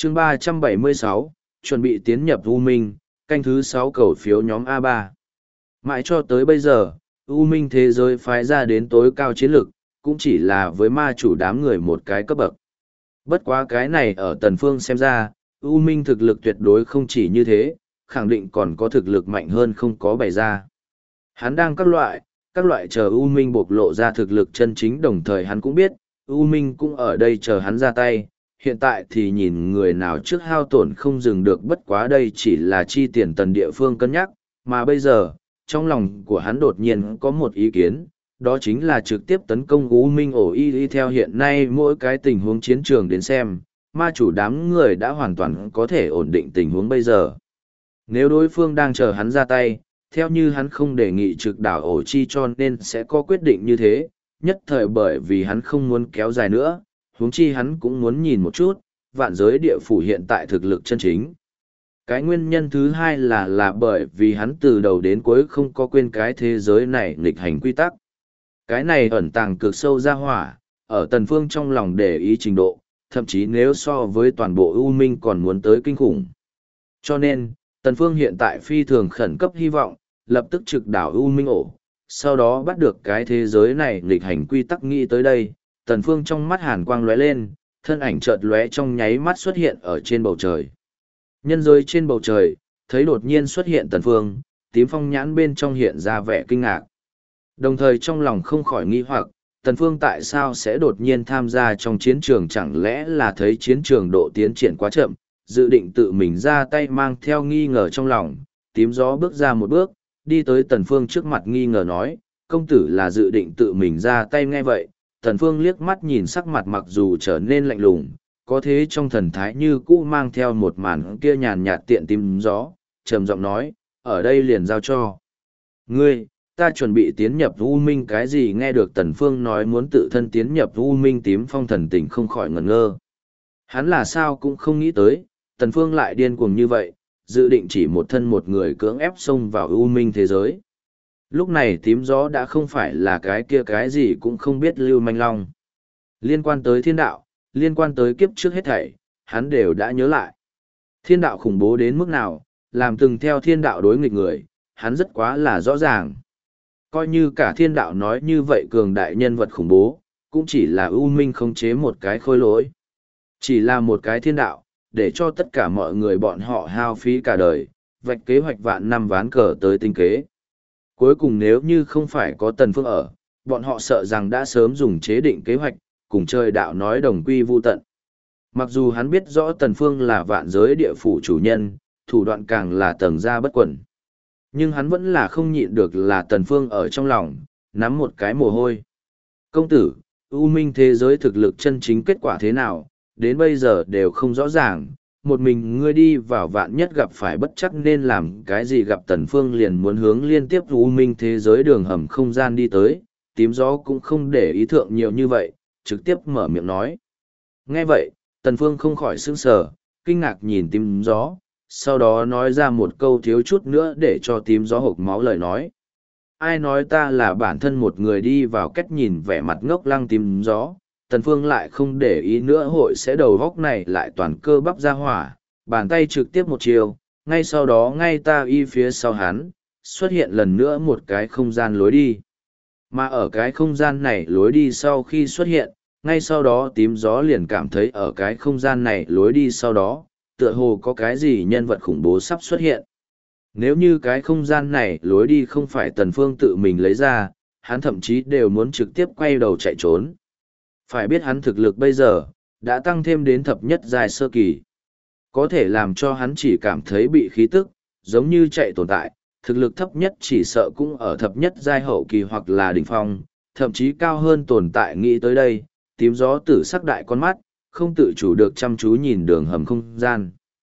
Chương 376, chuẩn bị tiến nhập U Minh, canh thứ 6 cầu phiếu nhóm A3. Mãi cho tới bây giờ, U Minh thế giới phái ra đến tối cao chiến lực, cũng chỉ là với ma chủ đám người một cái cấp bậc. Bất quá cái này ở Tần Phương xem ra, U Minh thực lực tuyệt đối không chỉ như thế, khẳng định còn có thực lực mạnh hơn không có bày ra. Hắn đang các loại chờ U Minh bộc lộ ra thực lực chân chính, đồng thời hắn cũng biết, U Minh cũng ở đây chờ hắn ra tay. Hiện tại thì nhìn người nào trước hao tổn không dừng được, bất quá đây chỉ là chi tiền tần địa phương cân nhắc, mà bây giờ, trong lòng của hắn đột nhiên có một ý kiến, đó chính là trực tiếp tấn công U Minh ổ y theo hiện nay mỗi cái tình huống chiến trường đến xem, ma chủ đám người đã hoàn toàn có thể ổn định tình huống bây giờ. Nếu đối phương đang chờ hắn ra tay, theo như hắn không đề nghị trực đảo ổ chi cho nên sẽ có quyết định như thế, nhất thời bởi vì hắn không muốn kéo dài nữa, huống chi hắn cũng muốn nhìn một chút, vạn giới địa phủ hiện tại thực lực chân chính. Cái nguyên nhân thứ hai là bởi vì hắn từ đầu đến cuối không có quên cái thế giới này nghịch hành quy tắc. Cái này ẩn tàng cực sâu ra hỏa, ở Tần Phương trong lòng để ý trình độ, thậm chí nếu so với toàn bộ U Minh còn muốn tới kinh khủng. Cho nên, Tần Phương hiện tại phi thường khẩn cấp hy vọng, lập tức trực đảo U Minh ổ, sau đó bắt được cái thế giới này nghịch hành quy tắc. Nghĩ tới đây, Tần Phương trong mắt hàn quang lóe lên, thân ảnh chợt lóe trong nháy mắt xuất hiện ở trên bầu trời. Nhân giới trên bầu trời, thấy đột nhiên xuất hiện Tần Phương, tím phong nhãn bên trong hiện ra vẻ kinh ngạc. Đồng thời trong lòng không khỏi nghi hoặc, Tần Phương tại sao sẽ đột nhiên tham gia trong chiến trường, chẳng lẽ là thấy chiến trường độ tiến triển quá chậm, dự định tự mình ra tay. Mang theo nghi ngờ trong lòng, tím gió bước ra một bước, đi tới Tần Phương trước mặt nghi ngờ nói, công tử là dự định tự mình ra tay. Nghe vậy, Tần Phương liếc mắt nhìn sắc mặt mặc dù trở nên lạnh lùng, có thế trong thần thái như cũ mang theo một màn kia nhàn nhạt tiện tím gió, trầm giọng nói, ở đây liền giao cho ngươi, ta chuẩn bị tiến nhập U Minh. Cái gì? Nghe được Tần Phương nói muốn tự thân tiến nhập U Minh, tím phong thần tình không khỏi ngẩn ngơ. Hắn là sao cũng không nghĩ tới, Tần Phương lại điên cuồng như vậy, dự định chỉ một thân một người cưỡng ép xông vào U Minh thế giới. Lúc này tím gió đã không phải là cái kia cái gì cũng không biết lưu manh long. Liên quan tới thiên đạo, liên quan tới kiếp trước hết thảy, hắn đều đã nhớ lại. Thiên đạo khủng bố đến mức nào, làm từng theo thiên đạo đối nghịch người, hắn rất quá là rõ ràng. Coi như cả thiên đạo nói như vậy cường đại nhân vật khủng bố, cũng chỉ là U Minh khống chế một cái khôi lỗi. Chỉ là một cái thiên đạo, để cho tất cả mọi người bọn họ hao phí cả đời, vạch kế hoạch vạn năm ván cờ tới tinh kế. Cuối cùng nếu như không phải có Tần Phương ở, bọn họ sợ rằng đã sớm dùng chế định kế hoạch, cùng trời đạo nói đồng quy vu tận. Mặc dù hắn biết rõ Tần Phương là vạn giới địa phủ chủ nhân, thủ đoạn càng là tầng ra bất quần. Nhưng hắn vẫn là không nhịn được là Tần Phương ở trong lòng, nắm một cái mồ hôi. Công tử, U Minh thế giới thực lực chân chính kết quả thế nào, đến bây giờ đều không rõ ràng. Một mình ngươi đi vào vạn nhất gặp phải bất chắc nên làm cái gì? Gặp Tần Phương liền muốn hướng liên tiếp U Minh thế giới đường hầm không gian đi tới, tím gió cũng không để ý thượng nhiều như vậy, trực tiếp mở miệng nói. Nghe vậy, Tần Phương không khỏi sững sờ, kinh ngạc nhìn tím gió, sau đó nói ra một câu thiếu chút nữa để cho tím gió hộc máu lời nói. Ai nói ta là bản thân một người đi vào? Cách nhìn vẻ mặt ngốc lăng tím gió, Tần Phương lại không để ý nữa hội sẽ đầu góc này lại toàn cơ bắp ra hỏa, bàn tay trực tiếp một chiều, ngay sau đó ngay ta y phía sau hắn, xuất hiện lần nữa một cái không gian lối đi. Mà ở cái không gian này lối đi sau khi xuất hiện, ngay sau đó tím gió liền cảm thấy ở cái không gian này lối đi sau đó, tựa hồ có cái gì nhân vật khủng bố sắp xuất hiện. Nếu như cái không gian này lối đi không phải Tần Phương tự mình lấy ra, hắn thậm chí đều muốn trực tiếp quay đầu chạy trốn. Phải biết hắn thực lực bây giờ, đã tăng thêm đến thập nhất giai sơ kỳ. Có thể làm cho hắn chỉ cảm thấy bị khí tức, giống như chạy tồn tại, thực lực thấp nhất chỉ sợ cũng ở thập nhất giai hậu kỳ hoặc là đỉnh phong, thậm chí cao hơn tồn tại. Nghĩ tới đây, tím gió tử sắc đại con mắt, không tự chủ được chăm chú nhìn đường hầm không gian.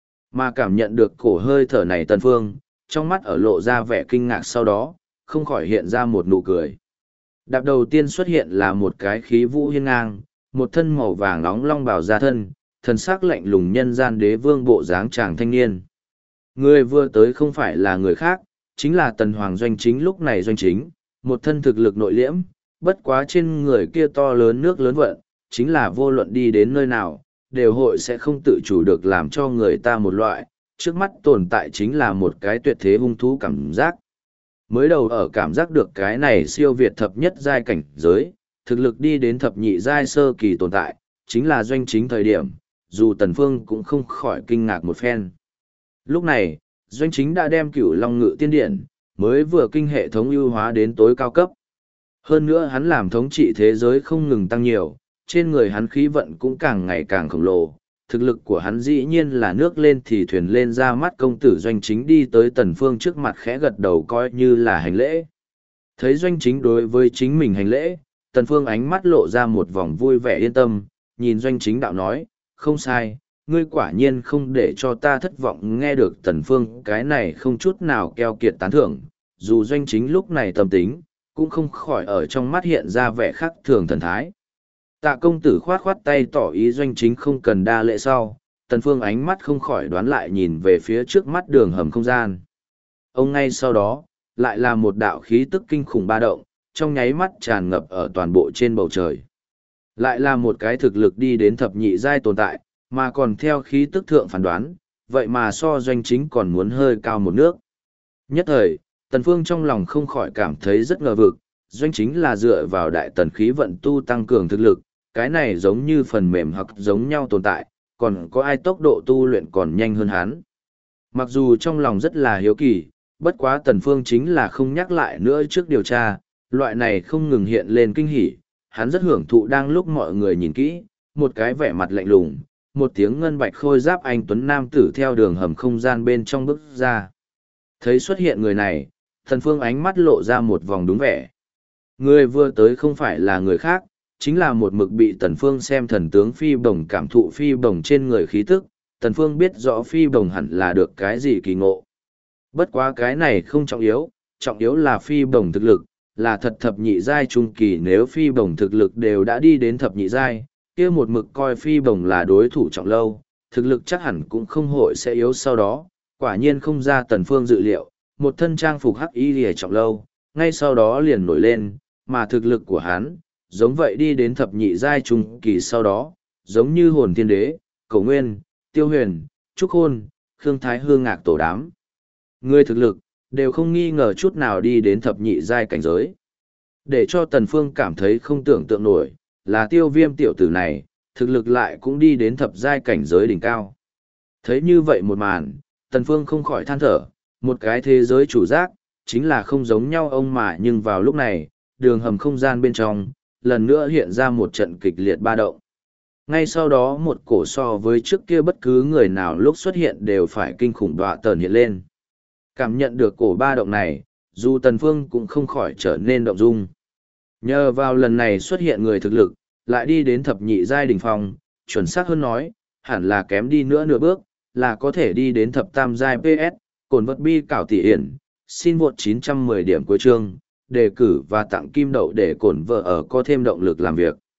Mà cảm nhận được cổ hơi thở này Tần Phương, trong mắt ở lộ ra vẻ kinh ngạc, sau đó, không khỏi hiện ra một nụ cười. Đạp đầu tiên xuất hiện là một cái khí vũ hiên ngang, một thân màu vàng nóng long bào ra thân, thần sắc lạnh lùng nhân gian đế vương bộ dáng chàng thanh niên. Người vừa tới không phải là người khác, chính là Tần Hoàng Doanh Chính. Lúc này Doanh Chính, một thân thực lực nội liễm, bất quá trên người kia to lớn nước lớn vận, chính là vô luận đi đến nơi nào, đều hội sẽ không tự chủ được làm cho người ta một loại, trước mắt tồn tại chính là một cái tuyệt thế hung thú cảm giác. Mới đầu ở cảm giác được cái này siêu việt thập nhất giai cảnh giới, thực lực đi đến thập nhị giai sơ kỳ tồn tại, chính là Doanh Chính thời điểm, dù Tần Phương cũng không khỏi kinh ngạc một phen. Lúc này, Doanh Chính đã đem Cửu Long Ngự Tiên Điện, mới vừa kinh hệ thống ưu hóa đến tối cao cấp. Hơn nữa hắn làm thống trị thế giới không ngừng tăng nhiều, trên người hắn khí vận cũng càng ngày càng khổng lồ. Thực lực của hắn dĩ nhiên là nước lên thì thuyền lên, ra mắt công tử Doanh Chính đi tới Tần Phương trước mặt khẽ gật đầu coi như là hành lễ. Thấy Doanh Chính đối với chính mình hành lễ, Tần Phương ánh mắt lộ ra một vòng vui vẻ yên tâm, nhìn Doanh Chính đạo nói, không sai, ngươi quả nhiên không để cho ta thất vọng. Nghe được Tần Phương cái này không chút nào keo kiệt tán thưởng, dù Doanh Chính lúc này tâm tính, cũng không khỏi ở trong mắt hiện ra vẻ khác thường thần thái. Tạ công tử khoát khoát tay tỏ ý Doanh Chính không cần đa lễ sau, Tần Phương ánh mắt không khỏi đoán lại nhìn về phía trước mắt đường hầm không gian. Ông ngay sau đó, lại là một đạo khí tức kinh khủng ba động, trong nháy mắt tràn ngập ở toàn bộ trên bầu trời. Lại là một cái thực lực đi đến thập nhị giai tồn tại, mà còn theo khí tức thượng phán đoán, vậy mà so Doanh Chính còn muốn hơi cao một nước. Nhất thời, Tần Phương trong lòng không khỏi cảm thấy rất ngờ vực, Doanh Chính là dựa vào đại tần khí vận tu tăng cường thực lực, cái này giống như phần mềm hoặc giống nhau tồn tại, còn có ai tốc độ tu luyện còn nhanh hơn hắn. Mặc dù trong lòng rất là hiếu kỳ, bất quá Tần Phương chính là không nhắc lại nữa trước điều tra, loại này không ngừng hiện lên kinh hỉ, hắn rất hưởng thụ đang lúc mọi người nhìn kỹ, một cái vẻ mặt lạnh lùng, một tiếng ngân bạch khôi giáp anh tuấn nam tử theo đường hầm không gian bên trong bước ra. Thấy xuất hiện người này, Tần Phương ánh mắt lộ ra một vòng đúng vẻ. Người vừa tới không phải là người khác, chính là một mực bị Tần Phương xem thần tướng Phi Bồng cảm thụ Phi Bồng trên người khí tức, Tần Phương biết rõ Phi Bồng hẳn là được cái gì kỳ ngộ. Bất quá cái này không trọng yếu là Phi Bồng thực lực, là thật thập nhị giai trung kỳ. Nếu Phi Bồng thực lực đều đã đi đến thập nhị giai, kia một mực coi Phi Bồng là đối thủ trọng lâu, thực lực chắc hẳn cũng không hội sẽ yếu sau đó. Quả nhiên không ra Tần Phương dự liệu, một thân trang phục hắc y lìa trọng lâu, ngay sau đó liền nổi lên, mà thực lực của hắn, giống vậy đi đến thập nhị giai trung kỳ sau đó, giống như Hồn Thiên Đế, Cổ Nguyên, Tiêu Huyền, Trúc Khôn, Khương Thái Hương ngạc tổ đám. Người thực lực, đều không nghi ngờ chút nào đi đến thập nhị giai cảnh giới. Để cho Tần Phương cảm thấy không tưởng tượng nổi, là Tiêu Viêm tiểu tử này, thực lực lại cũng đi đến thập giai cảnh giới đỉnh cao. Thấy như vậy một màn, Tần Phương không khỏi than thở, một cái thế giới chủ giác, chính là không giống nhau ông mà. Nhưng vào lúc này, đường hầm không gian bên trong, lần nữa hiện ra một trận kịch liệt ba động. Ngay sau đó một cổ so với trước kia bất cứ người nào lúc xuất hiện đều phải kinh khủng đọa tờn hiện lên. Cảm nhận được cổ ba động này, dù Tần Phương cũng không khỏi trở nên động dung. Nhờ vào lần này xuất hiện người thực lực, lại đi đến thập nhị giai đỉnh phong, chuẩn xác hơn nói, hẳn là kém đi nữa nửa bước, là có thể đi đến thập tam giai PS, cồn vật bi cảo tỷ hiển, xin vượt 910 điểm cuối chương, đề cử và tặng kim đậu để cổn vợ ở có thêm động lực làm việc.